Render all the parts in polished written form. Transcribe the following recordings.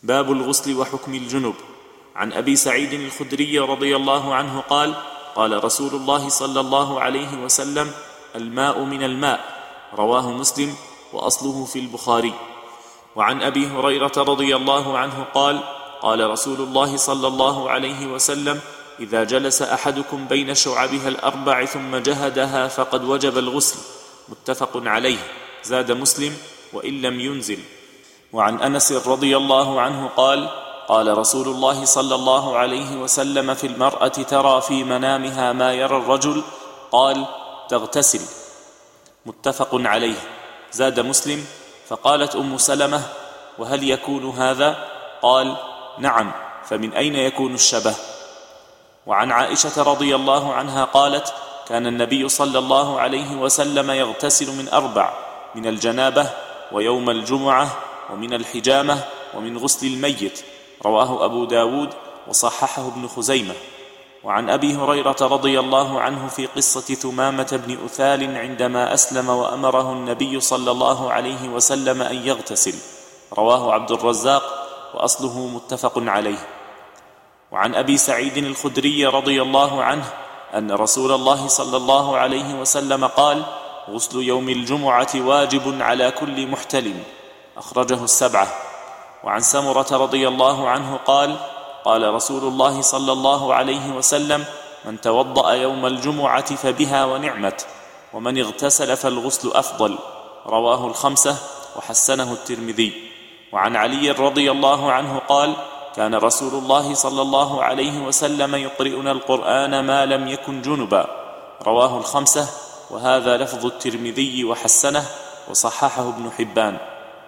باب الغسل وحكم الجنب. عن أبي سعيد الخدري رضي الله عنه قال: قال رسول الله صلى الله عليه وسلم: الماء من الماء. رواه مسلم وأصله في البخاري. وعن أبي هريرة رضي الله عنه قال: قال رسول الله صلى الله عليه وسلم: إذا جلس أحدكم بين شعبها الأربع ثم جهدها فقد وجب الغسل. متفق عليه. زاد مسلم: وإن لم ينزل. وعن أنس رضي الله عنه قال: قال رسول الله صلى الله عليه وسلم: في المرأة ترى في منامها ما يرى الرجل. قال: تغتسل. متفق عليه. زاد مسلم: فقالت أم سلمة: وهل يكون هذا؟ قال: نعم، فمن أين يكون الشبه؟ وعن عائشة رضي الله عنها قالت: كان النبي صلى الله عليه وسلم يغتسل من 4: من الجنابة، ويوم الجمعة، ومن الحجامة، ومن غسل الميت. رواه أبو داود وصححه ابن خزيمة. وعن أبي هريرة رضي الله عنه في قصة ثمامة بن أثال عندما أسلم وأمره النبي صلى الله عليه وسلم أن يغتسل. رواه عبد الرزاق وأصله متفق عليه. وعن أبي سعيد الخدري رضي الله عنه أن رسول الله صلى الله عليه وسلم قال: غسل يوم الجمعة واجب على كل محتلم. أخرجه 7. وعن سمرة رضي الله عنه قال: قال رسول الله صلى الله عليه وسلم: من توضأ يوم الجمعة فبها ونعمت، ومن اغتسل فالغسل أفضل. رواه 5 وحسنه الترمذي. وعن علي رضي الله عنه قال: كان رسول الله صلى الله عليه وسلم يقرئنا القرآن ما لم يكن جنبا. رواه 5 وهذا لفظ الترمذي وحسنه وصححه ابن حبان.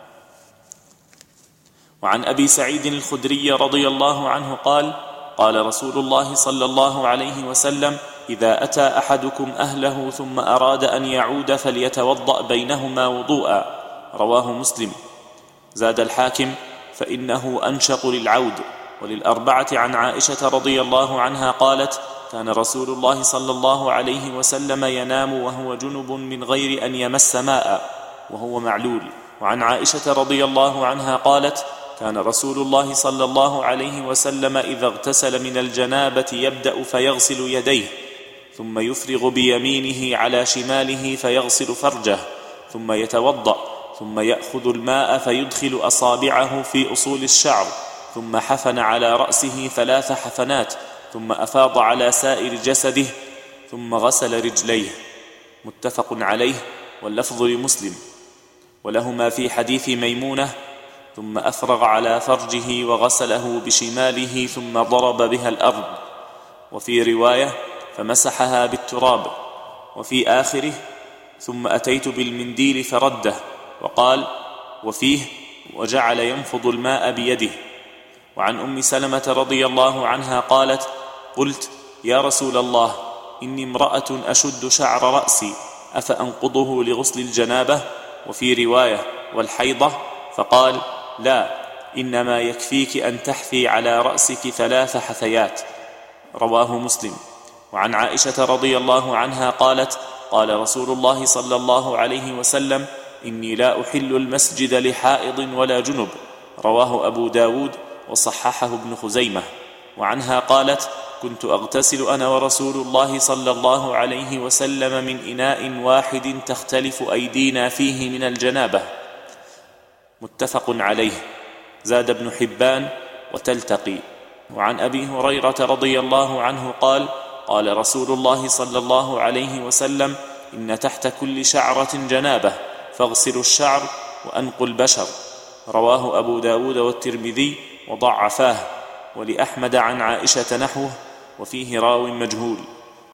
وعن أبي سعيد الخدري رضي الله عنه قال: قال رسول الله صلى الله عليه وسلم: إذا أتى أحدكم أهله ثم أراد أن يعود فليتوضأ بينهما وضوءا. رواه مسلم. زاد الحاكم: فإنه أنشق للعود. وللأربعة عن عائشة رضي الله عنها قالت: كان رسول الله صلى الله عليه وسلم ينام وهو جنب من غير أن يمس ماء، وهو معلول. وعن عائشة رضي الله عنها قالت: كان رسول الله صلى الله عليه وسلم إذا اغتسل من الجنابة يبدأ فيغسل يديه، ثم يفرغ بيمينه على شماله فيغسل فرجه، ثم يتوضأ، ثم يأخذ الماء فيدخل أصابعه في أصول الشعر، ثم حفن على رأسه 3 حفنات، ثم أفاض على سائر جسده، ثم غسل رجليه. متفق عليه واللفظ لمسلم. ولهما في حديث ميمونة: ثم أفرغ على فرجه وغسله بشماله ثم ضرب بها الأرض. وفي رواية: فمسحها بالتراب. وفي آخره: ثم أتيت بالمنديل فرده. وقال: وفيه: وجعل ينفض الماء بيده. وعن أم سلمة رضي الله عنها قالت: قلت: يا رسول الله، إني امرأة أشد شعر رأسي، أفأنقضه لغسل الجنابة؟ وفي رواية: والحيضة؟ فقال: لا، إنما يكفيك أن تحثي على رأسك 3 حثيات. رواه مسلم. وعن عائشة رضي الله عنها قالت: قال رسول الله صلى الله عليه وسلم: إني لا أحل المسجد لحائض ولا جنب. رواه أبو داود وصححه ابن خزيمة. وعنها قالت: كنت أغتسل أنا ورسول الله صلى الله عليه وسلم من إناء واحد تختلف أيدينا فيه من الجنابة. متفق عليه. زاد ابن حبان: وتلتقي. وعن أبي هريرة رضي الله عنه قال: قال رسول الله صلى الله عليه وسلم: إن تحت كل شعرة جنابة، فاغسلوا الشعر وأنقوا البشر. رواه أبو داود والترمذي وضعفاه. ولأحمد عن عائشة نحوه، وفيه راو مجهول.